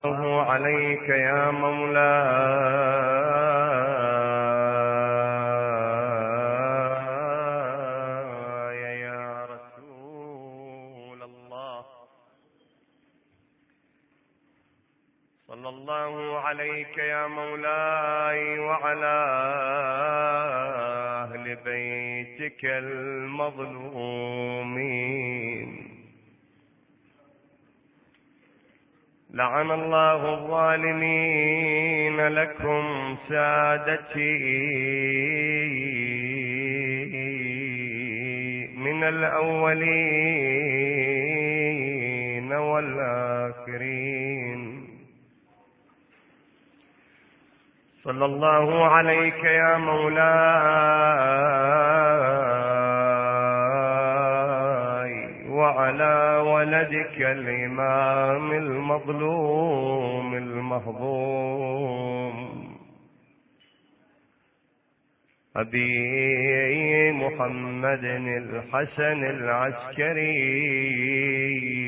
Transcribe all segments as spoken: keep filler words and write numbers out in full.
الله عليك يا مولاي يا رسول الله، صلى الله عليك يا مولاي وعلى أهل بيتك المظلومين. لعن الله الظالمين لكم سادتي من الأولين والآخرين. صلى الله عليك يا مولاي وعلى ولدك الإمام المظلوم المهضوم أبي محمد الحسن العسكري.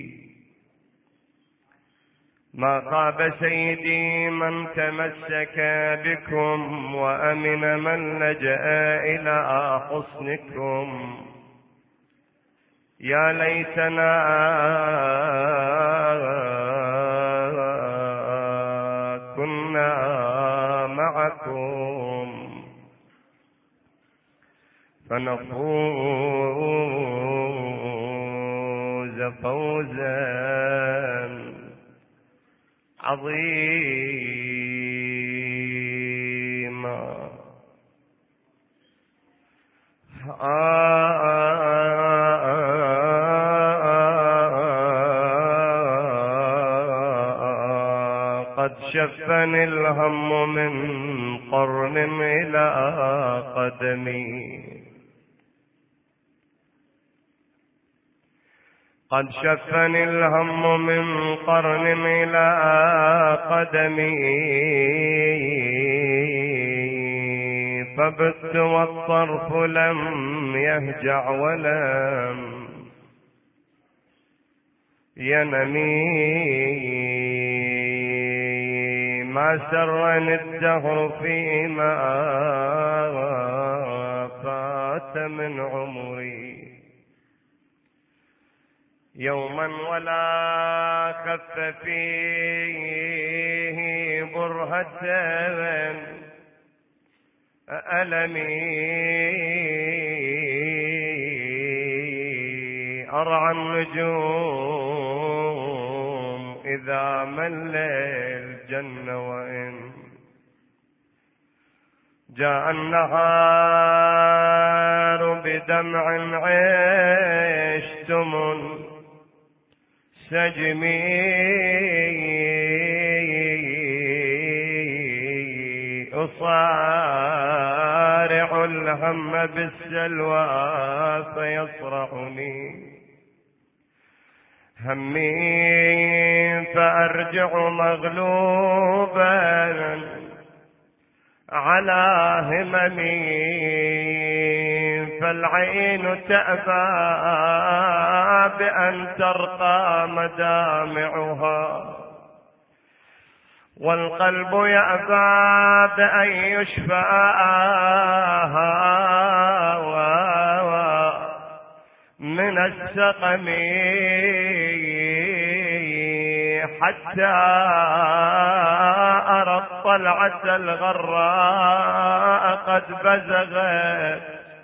ما خاب سيدي من تمسك بكم وأمن من لجأ إلى حصنكم. يا ليتنا كنا معكم فنفوز فوزا عظيما. قد شفني الهم من قرن إلى قدمي، قد شفني الهم من قرن إلى قدمي، فبت والطرف لم يهجع ولم ينمي. ما سرني الدهر فيما فات من عمري يوما ولا خف فيه برهة ألمي. أرعى النجوم إذا مل الجن وإن جاء النهار بدمع عشتم سجمي. أصارع الهم بالسلوى فيصرعني همي، فأرجع مغلوبا على هممي. فالعين تأبى بأن ترقى مدامعها، والقلب يأبى بأن يشفى من السقم. حتى أرى الطلعة الغراء قد بزغت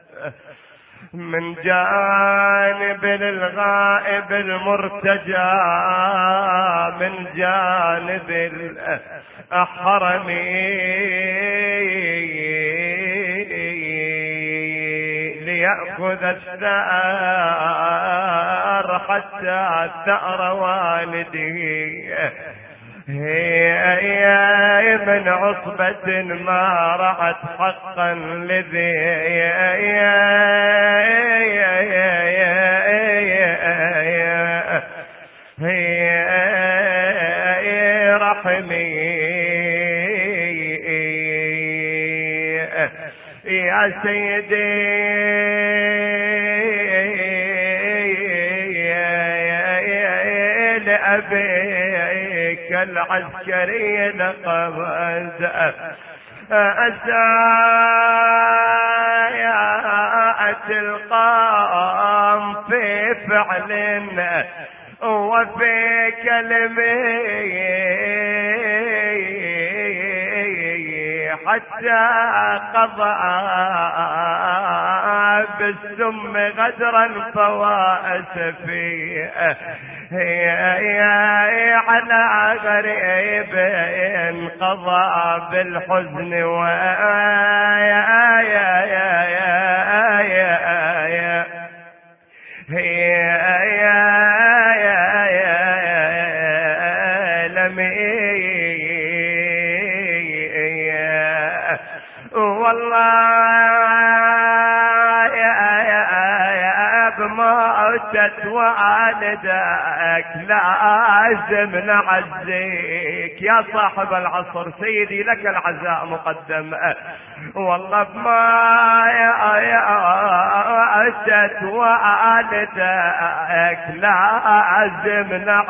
من جانب الغائب المرتجى من جانب الحرم. ليأخذ الثأر حتى ثأر والده. هي من عصبة ما رعت حقا لذي هي رحمي. يا سيدي لأبيك العسكري نقبز أسايات القام في فعل وفي كلمه حتى قضى بالسم غدرا فوائس فيه هي على غريب قضى بالحزن ويا يا يا يا يا هي يا يا يا لمي والله يا يا يا بموتة والدك لازم نعزيك يا صاحب العصر سيدي لك العزاء مقدم والله بما يا يا موتة والدك لازم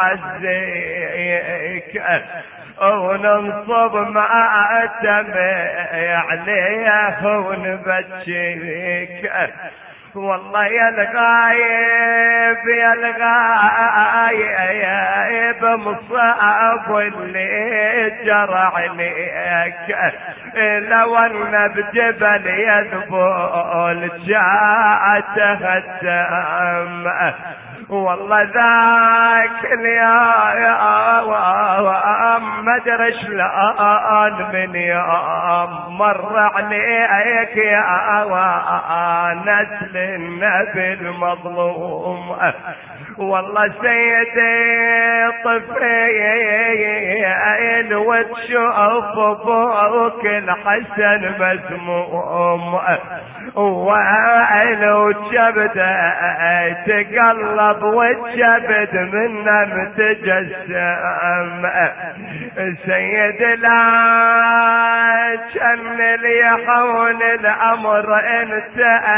نعزيك وننصب مآتم عليه ونبجيك والله يا الغايب يا الغايب مصاب اللي جرى عليك لو ان بجبل يذبل جاءته الدم والله ذاك اليوم ما ادري شلون من يوم مر عليك يا نسل النبي المظلوم والله سيدي طفيل وتشوف ابوك الحسن مسموم وعين وجبده تقلب والجبد منه متجسم سيد لا كان ليحون الامر انت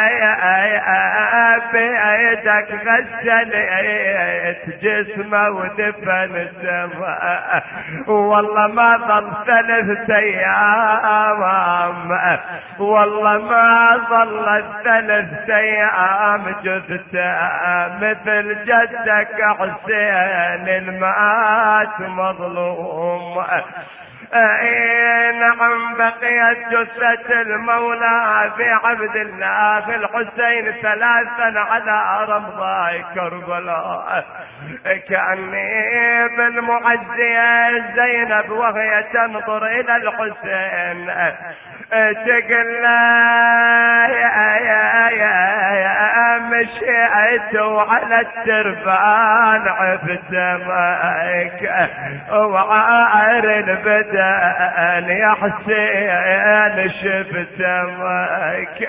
بيدك غسلت جسمه ودفن سماء والله ما ظل ثلاث ايام والله ما ظلت ثلاث ايام جثته مثل جدك حسين المات مظلوم نعم بقيت جثة المولى في عبد الله في الحسين ثلاثا على رمضاء كربلاء كأني بالمعزية زينب وهي تنظر إلى الحسين تقول له يا يا يا مشيت على التربان عفت معك وعار البدن يا حسين شفت معك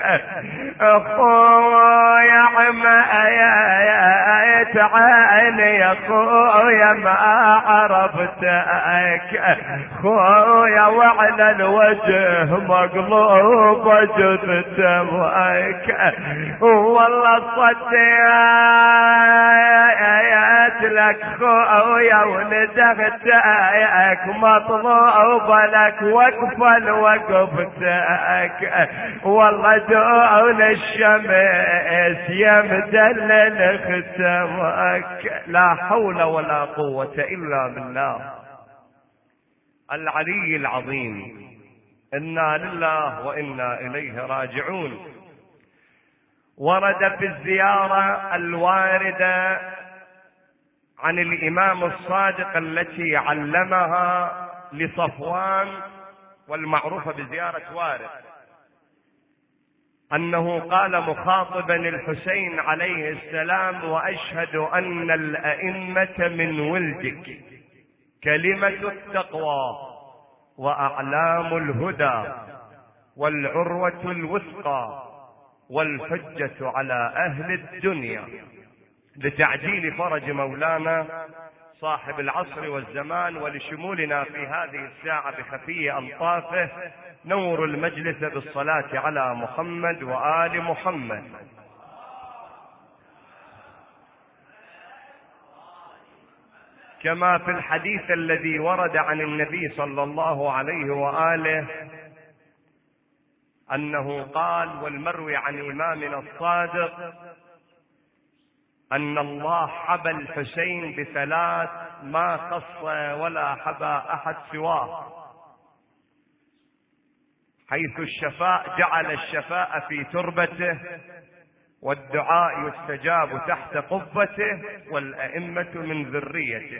اخويا عما يا يا تعالي يا اخويا ما عرفتك خويا وعلى الوجه مقلوب جثت معك والله صديت لك خويا وندغتك مطلوب لك وقفا وقفتك والله دون الشمس يمدلل ختمك لا حول ولا قوة إلا بالله العلي العظيم. إنا لله وإنا إليه راجعون. ورد في الزيارة الواردة عن الإمام الصادق التي علمها لصفوان والمعروفة بزيارة وارث أنه قال مخاطبا الحسين عليه السلام وأشهد أن الأئمة من ولدك كلمة التقوى وأعلام الهدى والعروة الوثقى والحجة على أهل الدنيا لتعجيل فرج مولانا صاحب العصر والزمان ولشمولنا في هذه الساعة بخفي ألطافه نور المجلس بالصلاة على محمد وآل محمد. كما في الحديث الذي ورد عن النبي صلى الله عليه وآله أنه قال، والمروي عن إمامنا الصادق، أن الله حبى الحسين بثلاث ما خص ولا حبى أحد سواه، حيث الشفاء جعل الشفاء في تربته، والدعاء يستجاب تحت قبته، والأئمة من ذريته.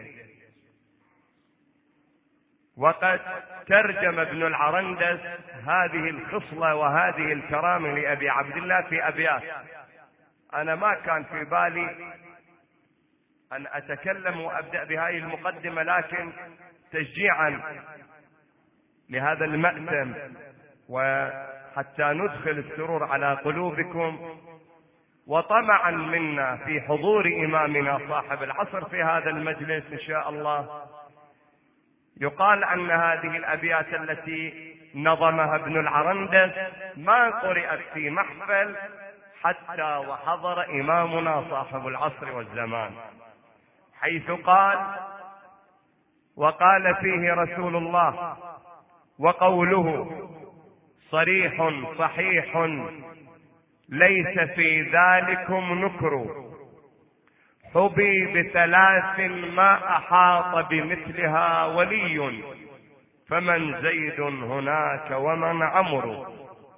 وقد ترجم ابن العرندس هذه الخصلة وهذه الكرامة لأبي عبد الله في أبيات. أنا ما كان في بالي أن أتكلم وأبدأ بهذه المقدمة، لكن تشجيعا لهذا المأتم وحتى ندخل السرور على قلوبكم، وطمعا منا في حضور إمامنا صاحب العصر في هذا المجلس إن شاء الله، يقال أن هذه الأبيات التي نظمها ابن العرندس ما قرأت في محفل حتى وحضر إمامنا صاحب العصر والزمان، حيث قال: وقال فيه رسول الله وقوله صريح صحيح ليس في ذلكم نكر، حبي بثلاث ما أحاط بمثلها ولي، فمن زيد هناك ومن عمرو،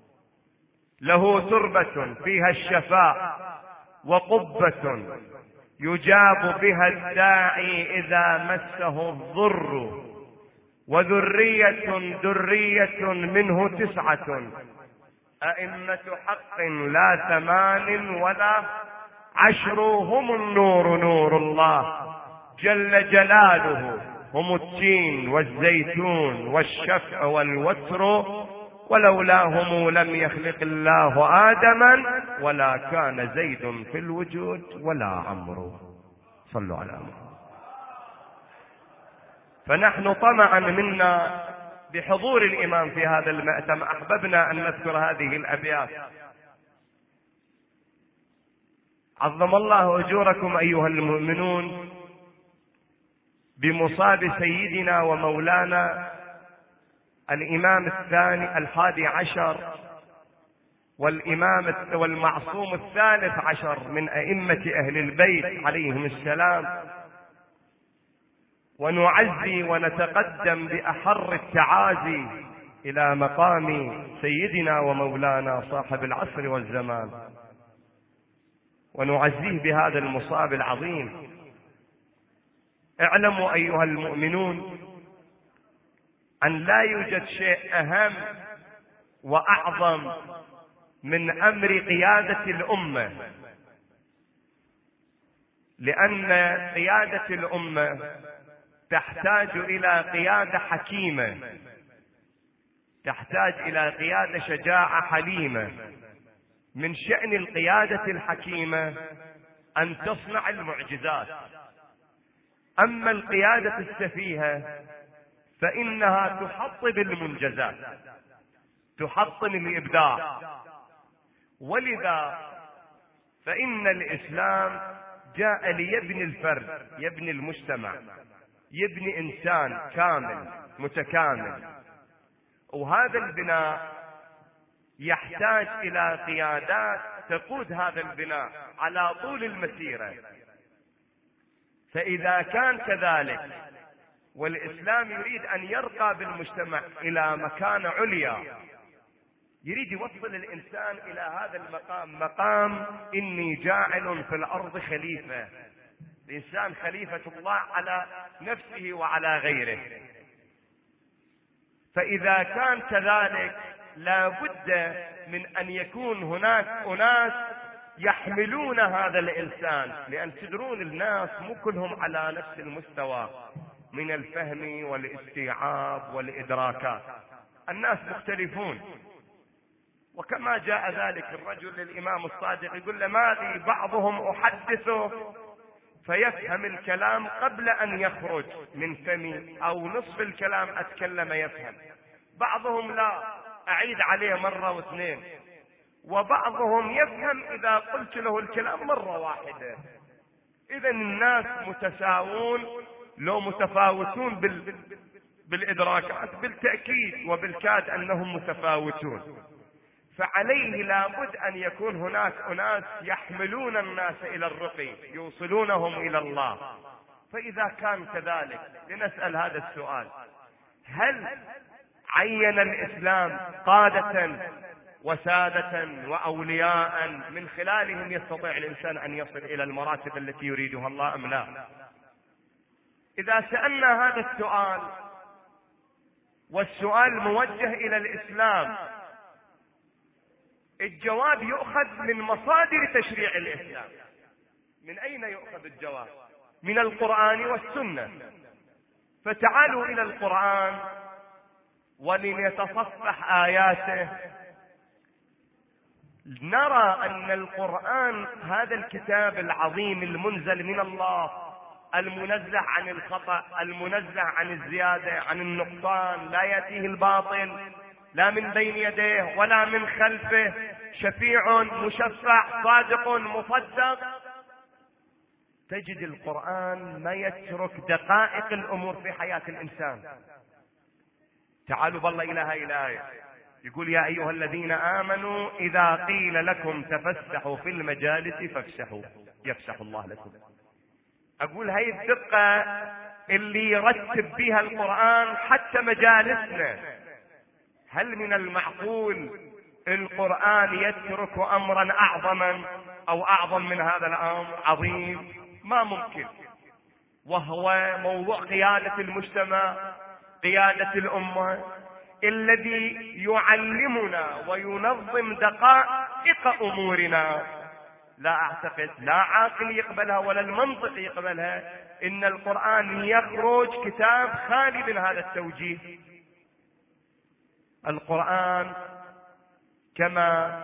له تربة فيها الشفاء وقبة يجاب بها الداعي إذا مسه الضر، وذرية ذرية منه تسعة، أئمة حق لا ثمان ولا عشر، هم النور نور الله جل جلاله، هم التين والزيتون والشفع والوتر، ولولاهم لم يخلق الله آدما، ولا كان زيد في الوجود ولا عمرو. صلوا على محمد. فنحن طمعا منا بحضور الإمام في هذا المأتم أحببنا أن نذكر هذه الأبيات. عظم الله أجوركم أيها المؤمنون بمصاب سيدنا ومولانا الإمام الثاني الحادي عشر والإمام والمعصوم الثالث عشر من أئمة أهل البيت عليهم السلام، ونعزي ونتقدم بأحر التعازي إلى مقام سيدنا ومولانا صاحب العصر والزمان، ونعزيه بهذا المصاب العظيم. اعلموا أيها المؤمنون أن لا يوجد شيء أهم وأعظم من أمر قيادة الأمة، لأن قيادة الأمة تحتاج إلى قيادة حكيمة، تحتاج إلى قيادة شجاعة حليمة. من شأن القيادة الحكيمة أن تصنع المعجزات، أما القيادة السفيهة فإنها تحطم المنجزات، تحطم الإبداع. ولذا فإن الإسلام جاء ليبني الفرد، يبني المجتمع، يبني إنسان كامل متكامل، وهذا البناء يحتاج إلى قيادات تقود هذا البناء على طول المسيرة. فإذا كان كذلك والإسلام يريد أن يرقى بالمجتمع إلى مكان عليا، يريد يوصل الإنسان إلى هذا المقام، مقام إني جاعل في الأرض خليفة، الإنسان خليفة الله على نفسه وعلى غيره. فإذا كان كذلك لا بد من أن يكون هناك أناس يحملون هذا الإنسان، لأن تدرون الناس مو كلهم على نفس المستوى من الفهم والاستيعاب والإدراكات، الناس مختلفون. وكما جاء ذلك الرجل للإمام الصادق يقول له: ما لي بعضهم أحدثه فيفهم الكلام قبل أن يخرج من فمي، أو نصف الكلام أتكلم يفهم، بعضهم لا أعيد عليه مرة واثنين، وبعضهم يفهم إذا قلت له الكلام مرة واحدة. إذن الناس متساوون لو متفاوتون بال... بالإدراكات بالتأكيد وبالكاد أنهم متفاوتون، فعليه لابد أن يكون هناك أناس يحملون الناس إلى الرقي يوصلونهم إلى الله. فإذا كان كذلك لنسأل هذا السؤال: هل عين الإسلام قادة وسادة وأولياء من خلالهم يستطيع الإنسان أن يصل إلى المراتب التي يريدها الله أم لا؟ إذا سألنا هذا السؤال والسؤال موجه إلى الإسلام، الجواب يؤخذ من مصادر تشريع الإسلام. من أين يؤخذ الجواب؟ من القرآن والسنة. فتعالوا إلى القرآن ولنتصفح آياته نرى أن القرآن هذا الكتاب العظيم المنزل من الله، المنزه عن الخطأ، المنزه عن الزيادة، عن النقصان، لا يأتيه الباطل لا من بين يديه ولا من خلفه، شفيع مشفع صادق مصدق. تجد القرآن ما يترك دقائق الأمور في حياة الإنسان. تعالوا بالله إلى هاي الآية، يقول: يا أيها الذين آمنوا إذا قيل لكم تفسحوا في المجالس فافسحوا يفسح الله لكم. أقول هاي الدقة اللي يرتب بها القرآن حتى مجالسنا. هل من المعقول القرآن يترك أمرا أعظما أو أعظم من هذا الأمر؟ عظيم، ما ممكن، وهو موضوع قيادة المجتمع، قيادة الأمة، الذي يعلمنا وينظم دقائق أمورنا. لا أعتقد لا عاقل يقبلها ولا المنطق يقبلها إن القرآن يخرج كتاب خالي من هذا التوجيه. القرآن كما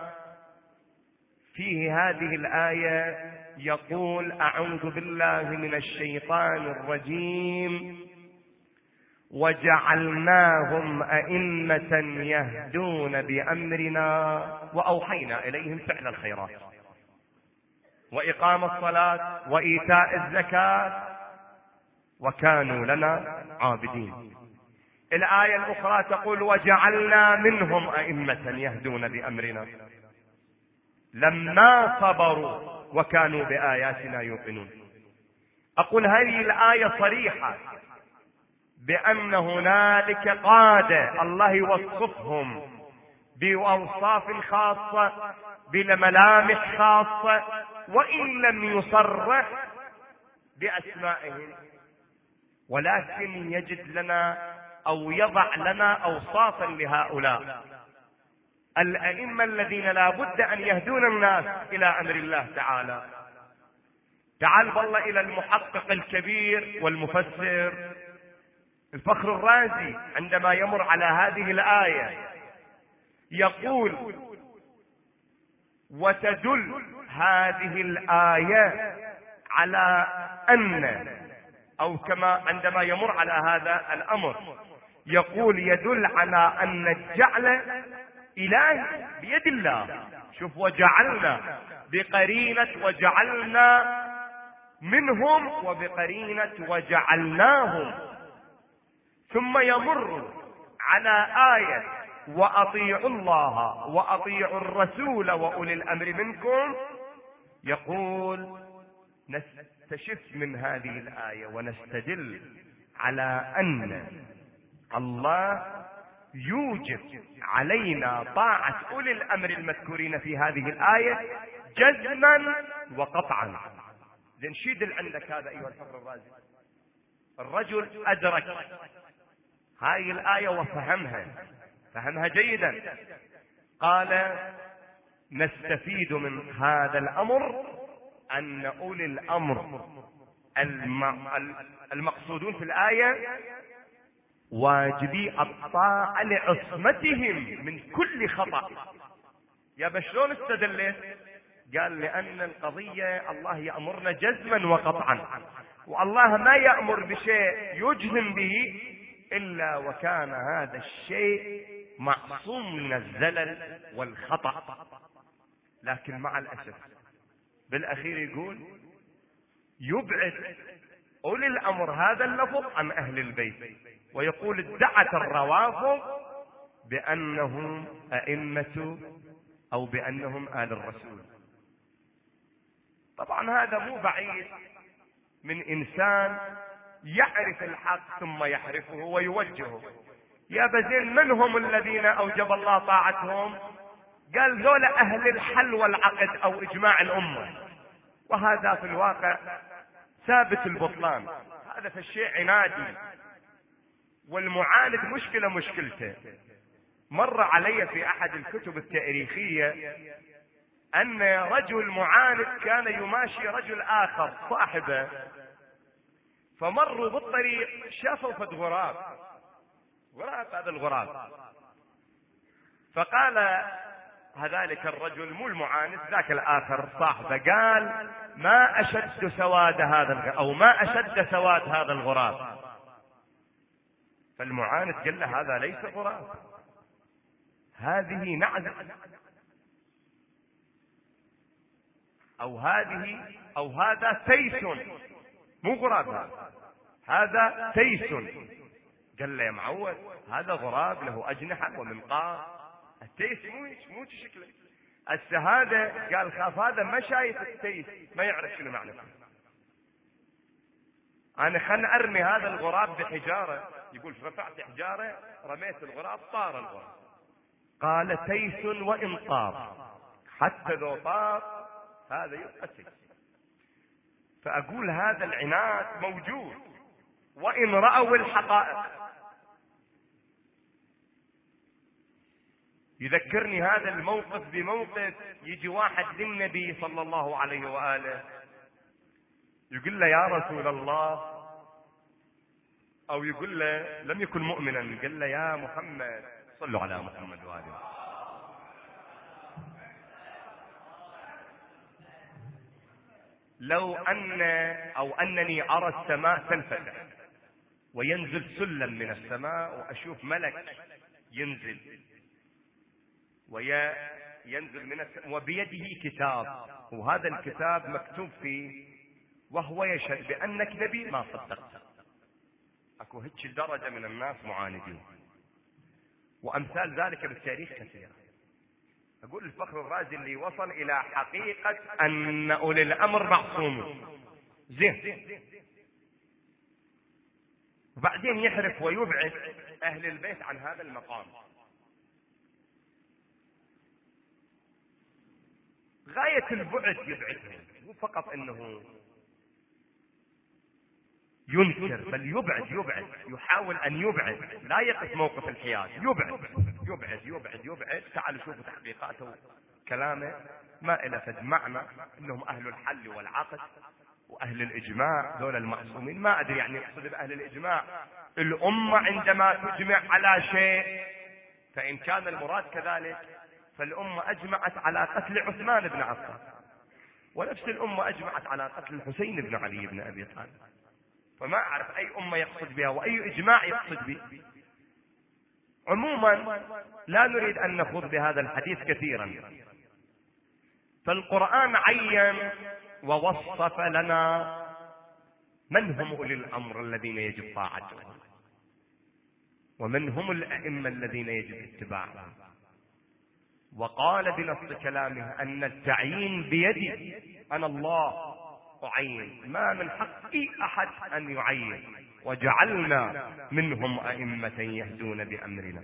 فيه هذه الآية يقول: أعوذ بالله من الشيطان الرجيم وجعلناهم أئمة يهدون بأمرنا وأوحينا إليهم فعل الخيرات وإقام الصلاة وإيتاء الزكاة وكانوا لنا عابدين. الآية الأخرى تقول: وجعلنا منهم أئمة يهدون بأمرنا لما صبروا وكانوا بآياتنا يوقنون. أقول هذه الآية صريحة بأن هنالك قادة الله يوصفهم بأوصاف خاصة بملامح خاصة، وإن لم يصرح بأسمائهم، ولكن يجد لنا أو يضع لنا أوصافا لهؤلاء الأئمة الذين لا بد أن يهدون الناس إلى أمر الله تعالى. تعال بالله إلى المحقق الكبير والمفسر الفخر الرازي عندما يمر على هذه الآية يقول: وتدل هذه الآية على أن، أو كما عندما يمر على هذا الأمر يقول يدل على أن الجعل إله بيد الله. شوف، وجعلنا بقرينة وجعلنا منهم وبقرينة وجعلناهم، ثم يمر على آية وأطيعوا الله وأطيعوا الرسول وأولي الأمر منكم، يقول نستشف من هذه الآية ونستدل على أن الله يوجب علينا طاعة أولي الأمر المذكورين في هذه الآية جزما وقطعا. لنشيد اللي عندك هذا أيها الفخر الرازي. الرجل أدرك هذه الآية وفهمها فهمها جيدا. قال: نستفيد من هذا الأمر أن أولي الأمر المقصودون في الآية واجبي الطاعة لعصمتهم من كل خطأ. يا بشلون استدلت؟ قال: لأن القضية الله يأمرنا جزما وقطعا، والله ما يأمر بشيء يجزم به إلا وكان هذا الشيء معصوم من الزلل والخطأ. لكن مع الأسف بالأخير يقول يبعد أولي الأمر هذا اللفظ عن أهل البيت، ويقول ادعت الروافض بأنهم أئمة أو بأنهم آل الرسول. طبعا هذا مو بعيد من إنسان يعرف الحق ثم يحرفه ويوجهه. يا بزين من هم الذين أوجب الله طاعتهم؟ قال ذولا أهل الحل والعقد أو إجماع الأمة، وهذا في الواقع ثابت البطلان. هذا في الشيء عنادي، والمعاند مشكلة مشكلته. مر علي في أحد الكتب التاريخية أن رجل معاند كان يماشي رجل آخر صاحبه، فمروا بالطريق شافوا فد غراب، غراب هذا الغراب، فقال هذلك الرجل مو المعاند ذاك الآخر صاحبه، قال ما أشد سواد هذا أو ما أشد سواد هذا الغراب. فالمعاند قال له هذا ليس غراب، هذه نعزة، أو هذه أو هذا تيس، مو غراب، هذا هذا تيس. قال له يا معود هذا غراب له أجنحة ومنقار، التيس مو مو شكله. السهادة قال خاف هذا ما شايف التيس ما يعرف شنو معنى. أنا خلنا أرمي هذا الغراب بحجارة، يقول رفعت حجارة رميت الغراب طار الغراب. قال تيس وإن طار، حتى لو طار هذا يبقى تيس. فأقول هذا العناد موجود وإن رأوا الحقائق. يذكرني هذا الموقف بموقف يجي واحد للنبي صلى الله عليه وآله يقول له يا رسول الله، أو يقول له لم يكن مؤمنا، قال له يا محمد صلوا على محمد وآله، لو أن أو أنني أرى السماء تنفتح وينزل سلم من السماء وأشوف ملك ينزل وينزل من السماء وبيده كتاب، وهذا الكتاب مكتوب فيه وهو يشهد بأنك نبي، ما صدقت. أكو هيك درجة من الناس معاندين، وأمثال ذلك بالتاريخ كثيرة. أقول الفخر الرازي اللي وصل إلى حقيقة أن أولي الأمر معصومون زين، وبعدين يحرف ويبعد أهل البيت عن هذا المقام. غاية البعد يبعدهم، مو فقط أنه ينكر، بل يبعد يبعد يحاول أن يبعد، لا يقف موقف الحياد، يبعد يبعد يبعد يبعد. تعالوا شوفوا تحقيقاته كلامه ما إلى فد معنى أنهم أهل الحل والعقد وأهل الإجماع دول المعصومين. ما أدري يعني يقصد بأهل الإجماع الأمة عندما تجمع على شيء، فإن كان المراد كذلك فالأمة أجمعت على قتل عثمان بن عفان، ونفس الأمة أجمعت على قتل الحسين بن علي بن أبي طالب. فما أعرف أي أمة يقصد بها وأي إجماع يقصد به. عموما لا نريد أن نخوض بهذا الحديث كثيرا. فالقرآن عين ووصف لنا من هم أولي الأمر الذين يجب طاعتهم، ومن هم الأئمة الذين يجب اتباعهم، وقال بنص كلامه أن التعيين بيدي، أنا الله أعين، ما من حق أحد أن يعين، وجعلنا منهم أئمة يهدون بأمرنا.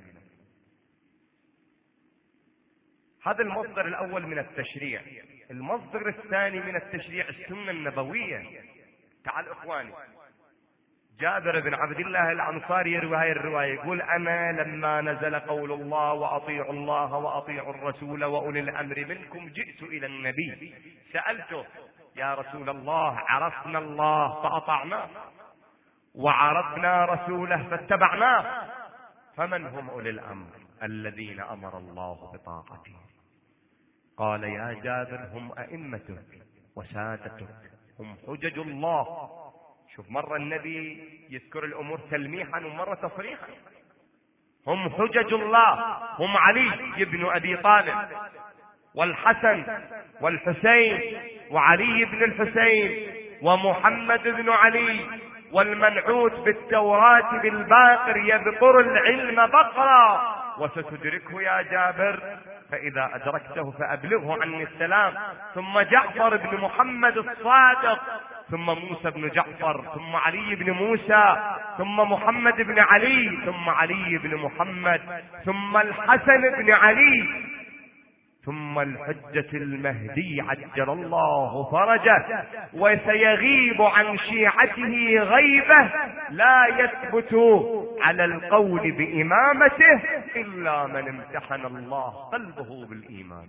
هذا المصدر الأول من التشريع. المصدر الثاني من التشريع السنة النبوية. تعال إخواني، جابر بن عبد الله الأنصاري يروي هذه الرواية، يقول أنا لما نزل قول الله وأطيعوا الله وأطيعوا الرسول وأولي الأمر منكم جئت إلى النبي سألته يا رسول الله عرفنا الله فأطعناه وعرفنا رسوله فاتبعناه، فمن هم أولي الأمر الذين أمر الله بطاعته؟ قال يا جابر هم أئمتك وسادتك، هم حجج الله. شوف مرة النبي يذكر الأمور تلميحا ومرة تصريحا. هم حجج الله، هم علي بن أبي طالب والحسن والحسين وعلي بن الحسين ومحمد بن علي والمنعوت بالتوراة بالباقر يبقر العلم بقرا، وستدركه يا جابر، فإذا أدركته فأبلغه عني السلام. ثم جعفر بن محمد الصادق، ثم موسى بن جعفر، ثم علي بن موسى، ثم محمد بن علي، ثم علي بن محمد، ثم الحسن بن علي، ثم الحجة المهدي عجل الله فرجه. وسيغيب عن شيعته غيبة لا يثبت على القول بإمامته إلا من امتحن الله قلبه بالإيمان.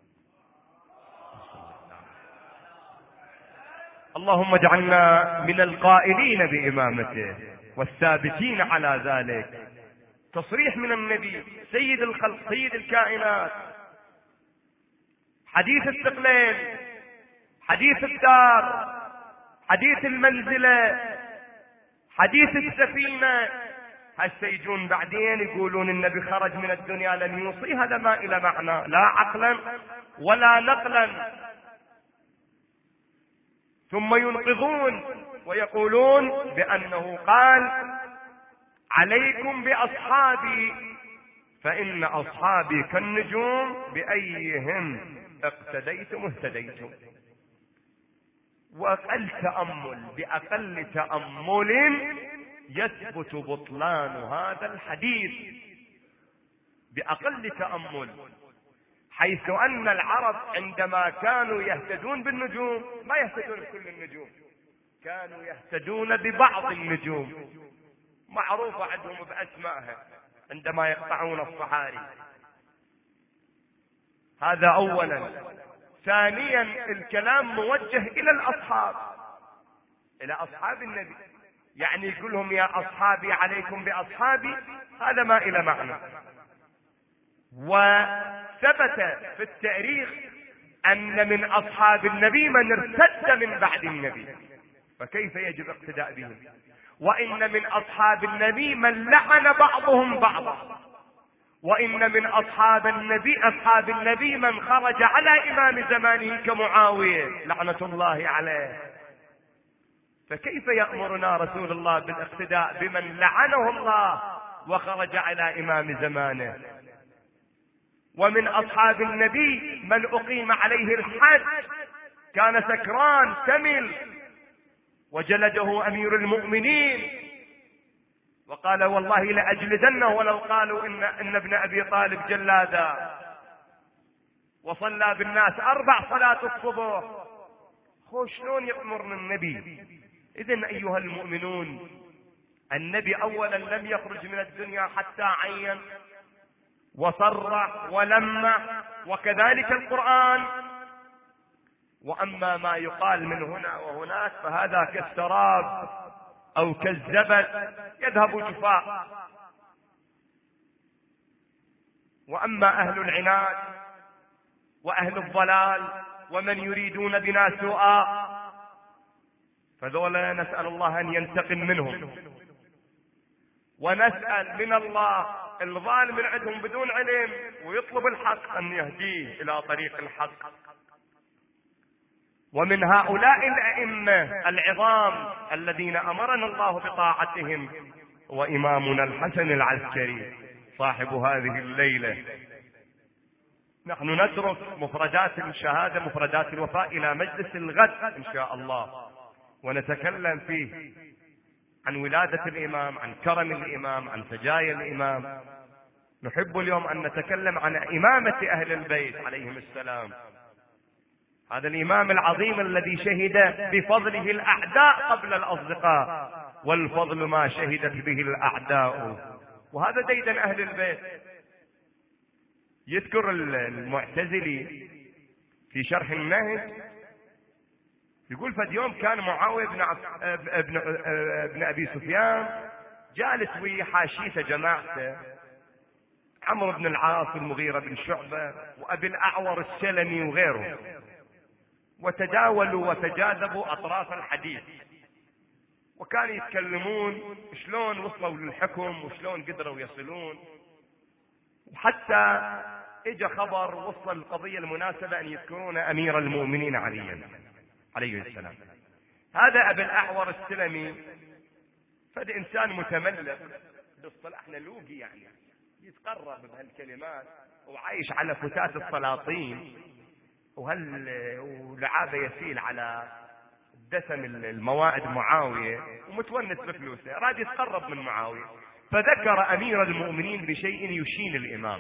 اللهم اجعلنا من القائلين بإمامته والثابتين على ذلك. تصريح من النبي سيد الخلق سيد الكائنات، حديث الثقلين، حديث الدار، حديث المنزلة، حديث السفينة. هسه يجون بعدين يقولون النبي خرج من الدنيا لن يوصي، هذا ما إلى معنى لا عقلا ولا نقلا. ثم ينقضون ويقولون بأنه قال عليكم بأصحابي فإن أصحابي كالنجوم بأيهم اقتديتم اهتديتم. وأقل تأمل بأقل تأمل يثبت بطلان هذا الحديث، بأقل تأمل، حيث أن العرب عندما كانوا يهتدون بالنجوم ما يهتدون بكل النجوم، كانوا يهتدون ببعض النجوم معروفة عندهم بأسمائها عندما يقطعون الصحاري. هذا أولا. ثانيا الكلام موجه إلى الأصحاب، إلى أصحاب النبي، يعني يقول لهم يا أصحابي عليكم بأصحابي، هذا ما إلى معنى. وثبت في التاريخ أن من أصحاب النبي من ارتد من بعد النبي، فكيف يجب اقتداء بهم؟ وإن من أصحاب النبي من لعن بعضهم بعضا، وإن من أصحاب النبي أصحاب النبي من خرج على إمام زمانه كمعاوية لعنة الله عليه. فكيف يأمرنا رسول الله بالاقتداء بمن لعنه الله وخرج على إمام زمانه؟ ومن أصحاب النبي من أقيم عليه الحد كان سكران تمل وجلده أمير المؤمنين وقال والله لأجلدنه ولو قالوا إن, إن ابن أبي طالب جلادا، وصلى بالناس أربع صلاة الصبح. خوش شلون يأمرنا النبي؟ إذن أيها المؤمنون، النبي أولا لم يخرج من الدنيا حتى عين وصرح ولمح، وكذلك القرآن. وأما ما يقال من هنا وهناك فهذا كالسراب أو كالزبد يذهب جفاء. وأما أهل العناد وأهل الضلال ومن يريدون بنا سوءا فذولا نسأل الله أن ينتقم منهم، ونسأل من الله الظالم من عندهم بدون علم ويطلب الحق أن يهديه إلى طريق الحق. ومن هؤلاء الأئمة العظام الذين أمرنا الله بطاعتهم وإمامنا الحسن العسكري صاحب هذه الليلة. نحن نترك مفردات الشهادة مفردات الوفاء إلى مجلس الغد إن شاء الله، ونتكلم فيه عن ولادة الإمام، عن كرم الإمام، عن سجايا الإمام. نحب اليوم أن نتكلم عن إمامة أهل البيت عليهم السلام، هذا الإمام العظيم الذي شهد بفضله الأعداء قبل الأصدقاء، والفضل ما شهدت به الأعداء. وهذا ديدن أهل البيت. يذكر المعتزلي في شرح النهج يقول فد يوم كان معاوية بن, عف... ابن... ابن أبي سفيان جالس ويا حاشيته جماعته، عمرو بن العاص المغيرة بن شعبة وأبي الأعور السلمي وغيره، وتداولوا وتجاذبوا أطراف الحديث، وكانوا يتكلمون شلون وصلوا للحكم وشلون قدروا يصلون. وحتى اجى خبر وصل القضية المناسبة أن يذكرون أمير المؤمنين عليا عليه السلام. هذا أبي الأعور السلمي فد إنسان متملق باصطلاحنا لوقي، يعني يتقرب بهالكلمات وعايش على فتات السلاطين وهل ولعابه يسيل على دسم الموائد معاوية ومتونس بفلوسه، راد يتقرب من معاوية. فذكر أمير المؤمنين بشيء يشين الإمام،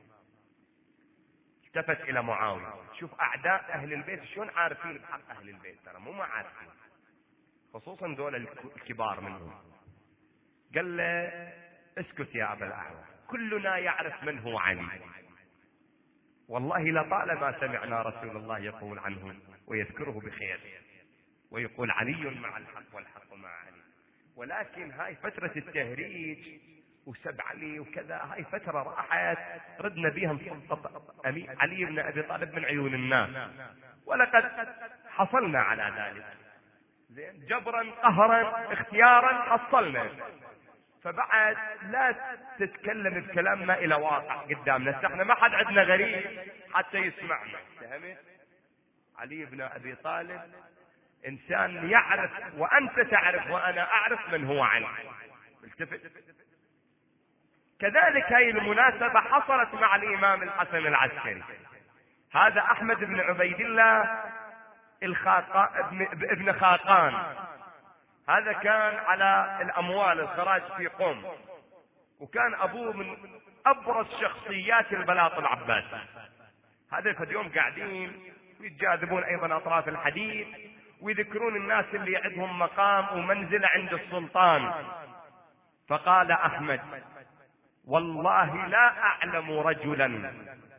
التفت إلى معاوية. شوف أعداء أهل البيت شلون عارفين بحق أهل البيت، ترى مو ما عارفين، خصوصا دول الكبار منهم. قال له اسكت يا أبا الأعلى، كلنا يعرف من هو علي، والله لطالما سمعنا رسول الله يقول عنه ويذكره بخير، ويقول علي مع الحق والحق مع علي. ولكن هاي فترة التهريج وسب علي وكذا، هاي فترة راحت ردنا بيها سلطة علي بن أبي طالب من عيون الناس، ولقد حصلنا على ذلك زين، جبرا قهرا اختيارا حصلنا. فبعد لا تتكلم بكلامنا إلى واقع قدامنا، احنا ما حد عندنا غريب حتى يسمعنا، فهمت؟ علي بن أبي طالب إنسان يعرف، وأنت تعرف وأنا أعرف من هو علي. التفت. كذلك هذه المناسبة حصلت مع الإمام الحسن العسكري. هذا أحمد بن عبيد الله الخاقان ابن خاقان، هذا كان على الأموال الخراج في قم، وكان أبوه من أبرز شخصيات البلاط العباسي. هذا في اليوم قاعدين ويتجاذبون أيضا أطراف الحديث ويذكرون الناس اللي عندهم مقام ومنزلة عند السلطان. فقال أحمد: والله لا أعلم رجلا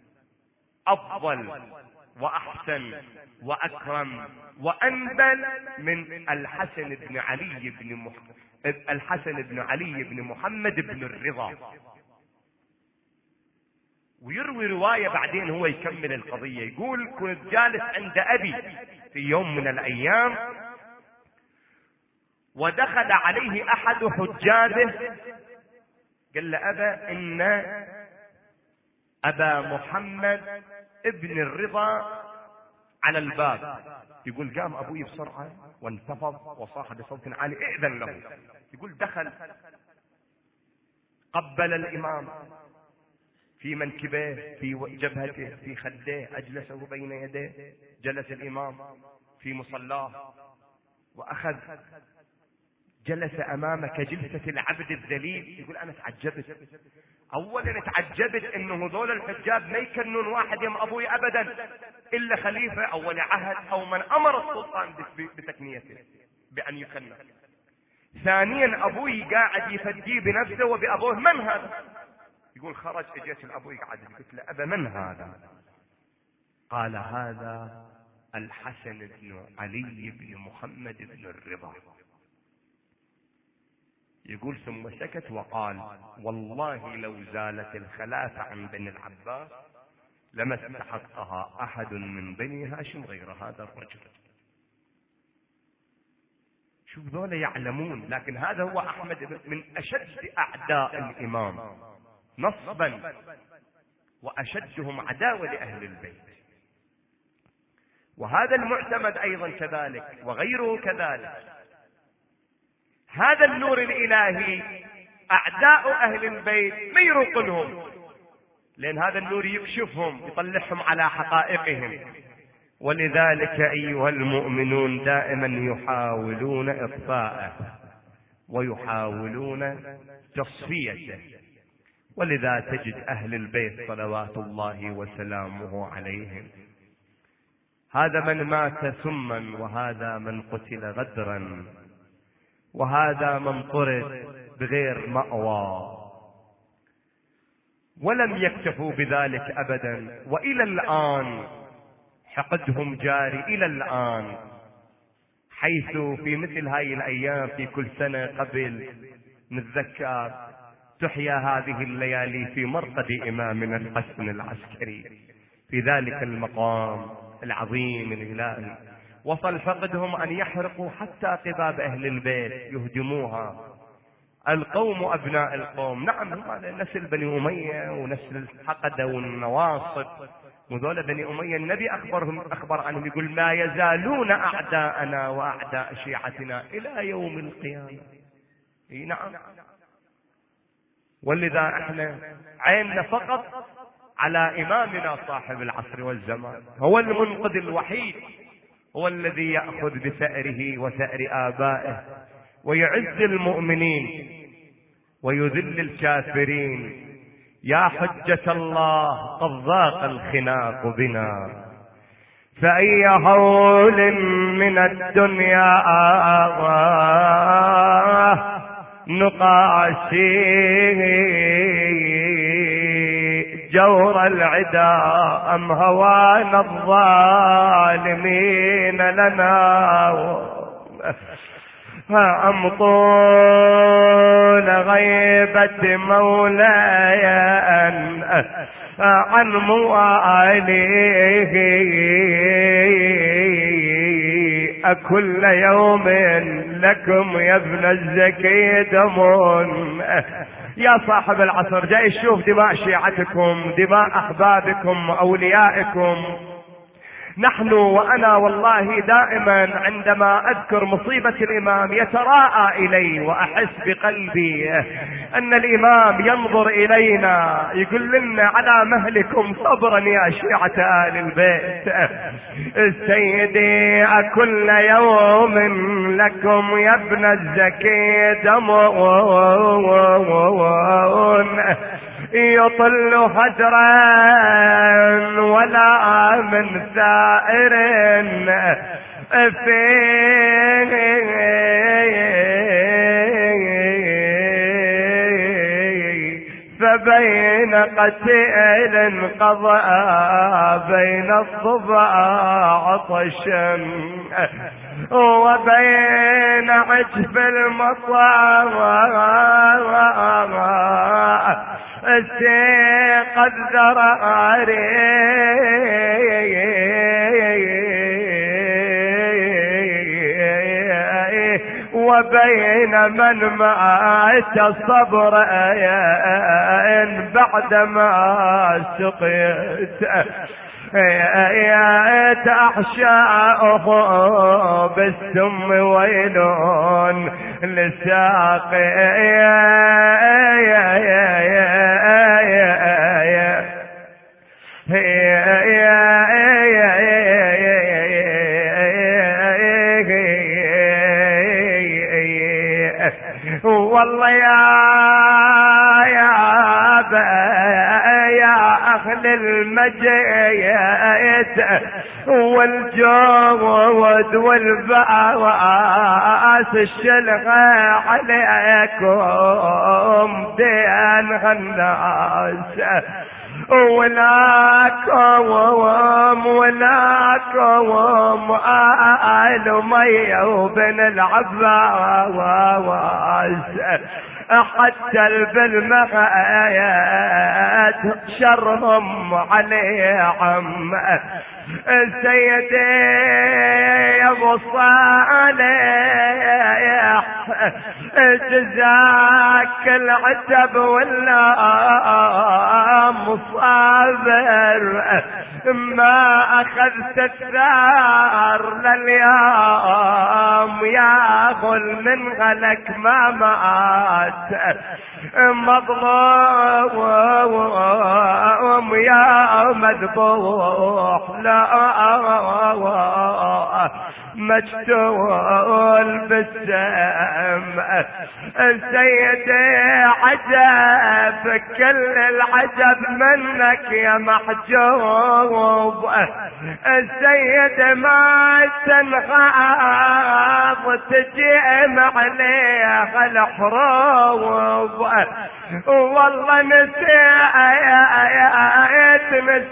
أفضل وأحسن وأكرم وأنبل من الحسن بن علي بن مح... الحسن بن علي بن محمد بن الرضا. ويروي رواية بعدين هو يكمل القضية، يقول: كنت جالس عند أبي في يوم من الأيام، ودخل عليه أحد حجاجه، قال له: أبا إن أبا محمد ابن الرضا على الباب. يقول: قام أبوي بسرعة وانتفض وصاح بصوت عالي: ائذن له. يقول: دخل، قبل الإمام في منكبيه، في جبهته، في خديه، أجلسه بين يديه. جلس الإمام في مصلاه وأخذ جلس أمامك جلسة العبد الذليل. يقول: أنا تعجبت، أولا تعجبت إنه هذول الحجاب ما يكنون واحد يم أبوي أبدا إلا خليفة أو ولي عهد أو من أمر السلطان بتكنيته بأن يكن. ثانيا أبوي قاعد يفديه بنفسه وبأبوه. من هذا؟ يقول: خرج اجيت الأبوي قاعد، قلت له: أبا من هذا؟ قال: هذا الحسن بن علي بن محمد بن الرضا. يقول: ثم سكت وقال: والله لو زالت الخلافة عن بني العباس لما استحقها أحد من بني هاشم غير هذا الرجل. شوف ذولا يعلمون، لكن هذا هو أحمد من أشد أعداء الإمام نصبا وأشدهم عداوة لأهل البيت. وهذا المعتمد أيضا كذلك وغيره كذلك. هذا النور الإلهي أعداء أهل البيت ما يروقنهم، لأن هذا النور يكشفهم يطلعهم على حقائقهم. ولذلك أيها المؤمنون دائما يحاولون إطفاءه ويحاولون تصفيته. ولذا تجد أهل البيت صلوات الله وسلامه عليهم، هذا من مات سما، وهذا من قتل غدرا، وهذا من طرد بغير مأوى، ولم يكتفوا بذلك أبدا. وإلى الآن حقدهم جاري إلى الآن، حيث في مثل هاي الأيام في كل سنة قبل نتذكر تحيا هذه الليالي في مرقد إمامنا الحسن العسكري في ذلك المقام العظيم الإلهي. وصل حقدهم أن يحرقوا حتى قباب أهل البيت، يهدموها. القوم أبناء القوم، نعم هم نسل بني أمية ونسل الحقدة والنواصب، وذول بني أمية النبي أخبرهم أخبر عنهم، يقول: ما يزالون أعداءنا وأعداء شيعتنا إلى يوم القيامة، اي نعم. ولذا احنا عيننا فقط على إمامنا صاحب العصر والزمان، هو المنقذ الوحيد، هو الذي يأخذ بثأره وثأر آبائه ويعز المؤمنين ويذل الكافرين. يا حجة الله قد ضاق الخناق بنا، فأي هول من الدنيا نقاسي جور العدا أم هوان الظالمين لنا، أم طول غيبة مولاي عن مواليه أكل يوم لكم يا ابن الزكي دمون. يا صاحب العصر جاي تشوف دماء شيعتكم، دماء أحبابكم أوليائكم. نحن وأنا والله دائما عندما أذكر مصيبة الإمام يتراءى إلي وأحس بقلبي أن الإمام ينظر إلينا يقول لنا على مهلكم صبرا يا شيعة آل البيت. سيدي أكل يوم لكم يا ابن الزكي دمون، يطل هجرا ولا من ثائر فبين قتيل قضى بين الضبع عطشا وبين عجب المطاع استيقظ ذراري وبين من مات صبر بعدما سقيت يا أحشاؤه بالسم ويلون للساقي والله يا يا يا أهل المجيت والجود والباس الشلغة عليكم دين الناس ولاكم ولاكم آل مية وبن العباس حتى بالمغايات شرهم عليهم. سيدي يا ابو صالح جزاك العتب ولا مصابر ما اخذت الثار لليوم يا غل من غلك ما مات مظلوم يا مذبوح لا مجتول بالسم. سيدي عجب كل العجب منك يا محجوب. السيد ما تنغاض تجيم عليها الحروب والله نسيت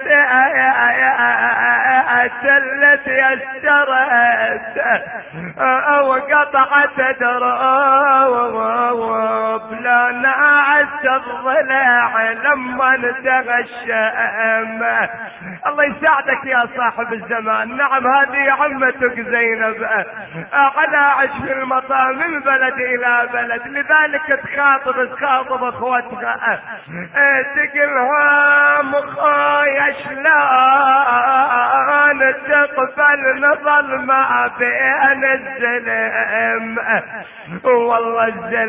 نسيت اللي تيسرت وقطعت دروب لا ناس الضلع لما نتغشم. الله يساعدك يا صاحب الزمان. نعم هذه عمتك زينب على عجف المطار من بلد الى بلد، لذلك تخاطب تخاطب اخوتها تقلها مخايا شلون تقبل نظل ما بين الزلم. والله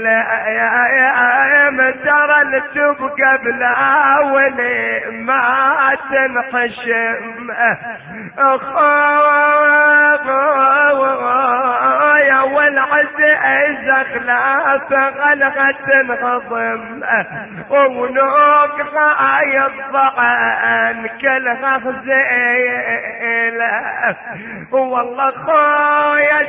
الزلم ترى اللي تبقى بلا ولي ما تنحشم. اخويا والعزيز خلاف غلغة تنهضم ونوقها يضعن كلها خزيلة. والله اخويا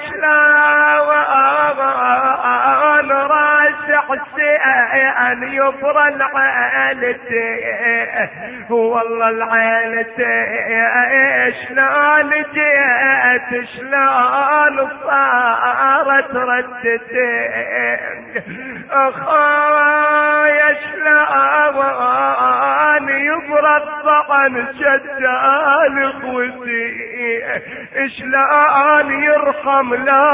شلون راس حسين يبرى العيلتي. والله العيلتي شلون جيت شلون صارت ردتي. اخويا شلون يبرى الطعن شدال اخوتي شلون يرحم لا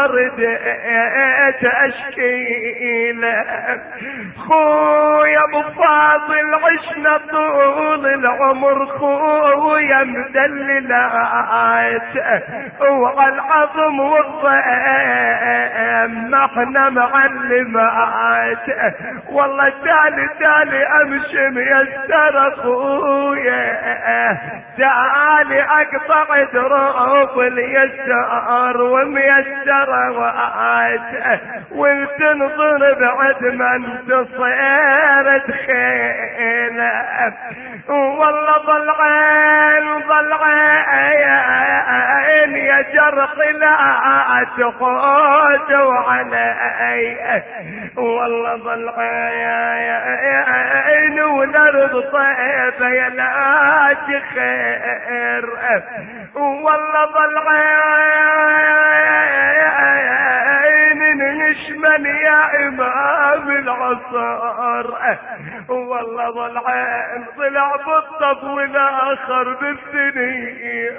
رديت اشكيله. خويا ابو فاضل عشنا طول العمر خويا مدللات وعلى العظم والضيم ما احنا معلمات. والله تالي تالي امشي ميسر اخويا تعالي اقطع دروب اليسار وميسر وعاد وتنظر بعد ما انت صيرت خيله. والله ضلعين ضلعين يا جرح لا تخوتوا علي. والله ضلعين والارض طيبه يا لا تخير. والله ضلعين نشمن يا امام العصر. والله ضلعين طلع بالطف والاخر بالثنيه.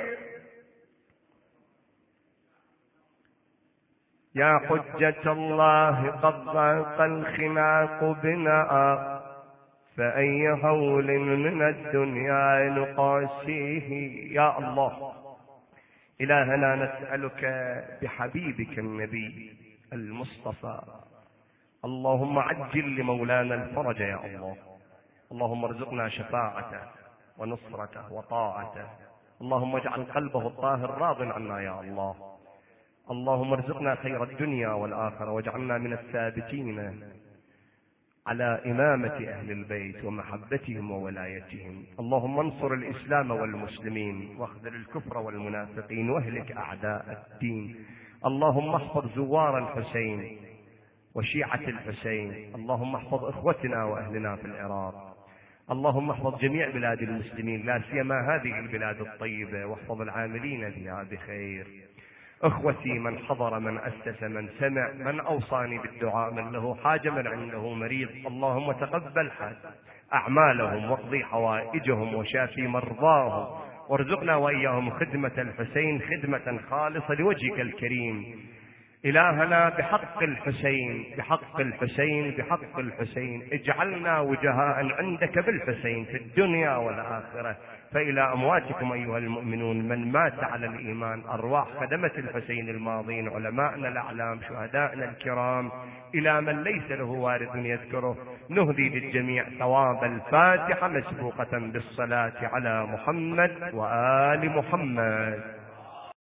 يا حجة الله قد ضاق الخناق بنا فأي هول من الدنيا نقاسيه. يا الله إلهنا نسألك بحبيبك النبي المصطفى اللهم عجل لمولانا الفرج يا الله. اللهم ارزقنا شفاعته ونصرته وطاعته. اللهم اجعل قلبه الطاهر راض عنا يا الله. اللهم ارزقنا خير الدنيا والآخرة واجعلنا من الثابتين على إمامة أهل البيت ومحبتهم وولايتهم. اللهم انصر الإسلام والمسلمين واخذل الكفر والمنافقين واهلك أعداء الدين. اللهم احفظ زوار الحسين وشيعة الحسين. اللهم احفظ إخوتنا وأهلنا في العراق. اللهم احفظ جميع بلاد المسلمين لا سيما هذه البلاد الطيبة واحفظ العاملين بها بخير. اخوتي من حضر من اسس من سمع من اوصاني بالدعاء من له حاجة من عنده مريض اللهم تقبل اعمالهم واقضي حوائجهم وشافي مرضاهم وارزقنا واياهم خدمة الحسين خدمة خالصة لوجهك الكريم. إلهنا بحق الحسين بحق الحسين بحق الحسين اجعلنا وجهاء عندك بالحسين في الدنيا والآخرة. فإلى أمواتكم أيها المؤمنون من مات على الإيمان أرواح خدمة الحسين الماضين علماءنا الأعلام شهدائنا الكرام إلى من ليس له وارث يذكره نهدي للجميع ثواب الفاتحة مسبوقة بالصلاة على محمد وآل محمد.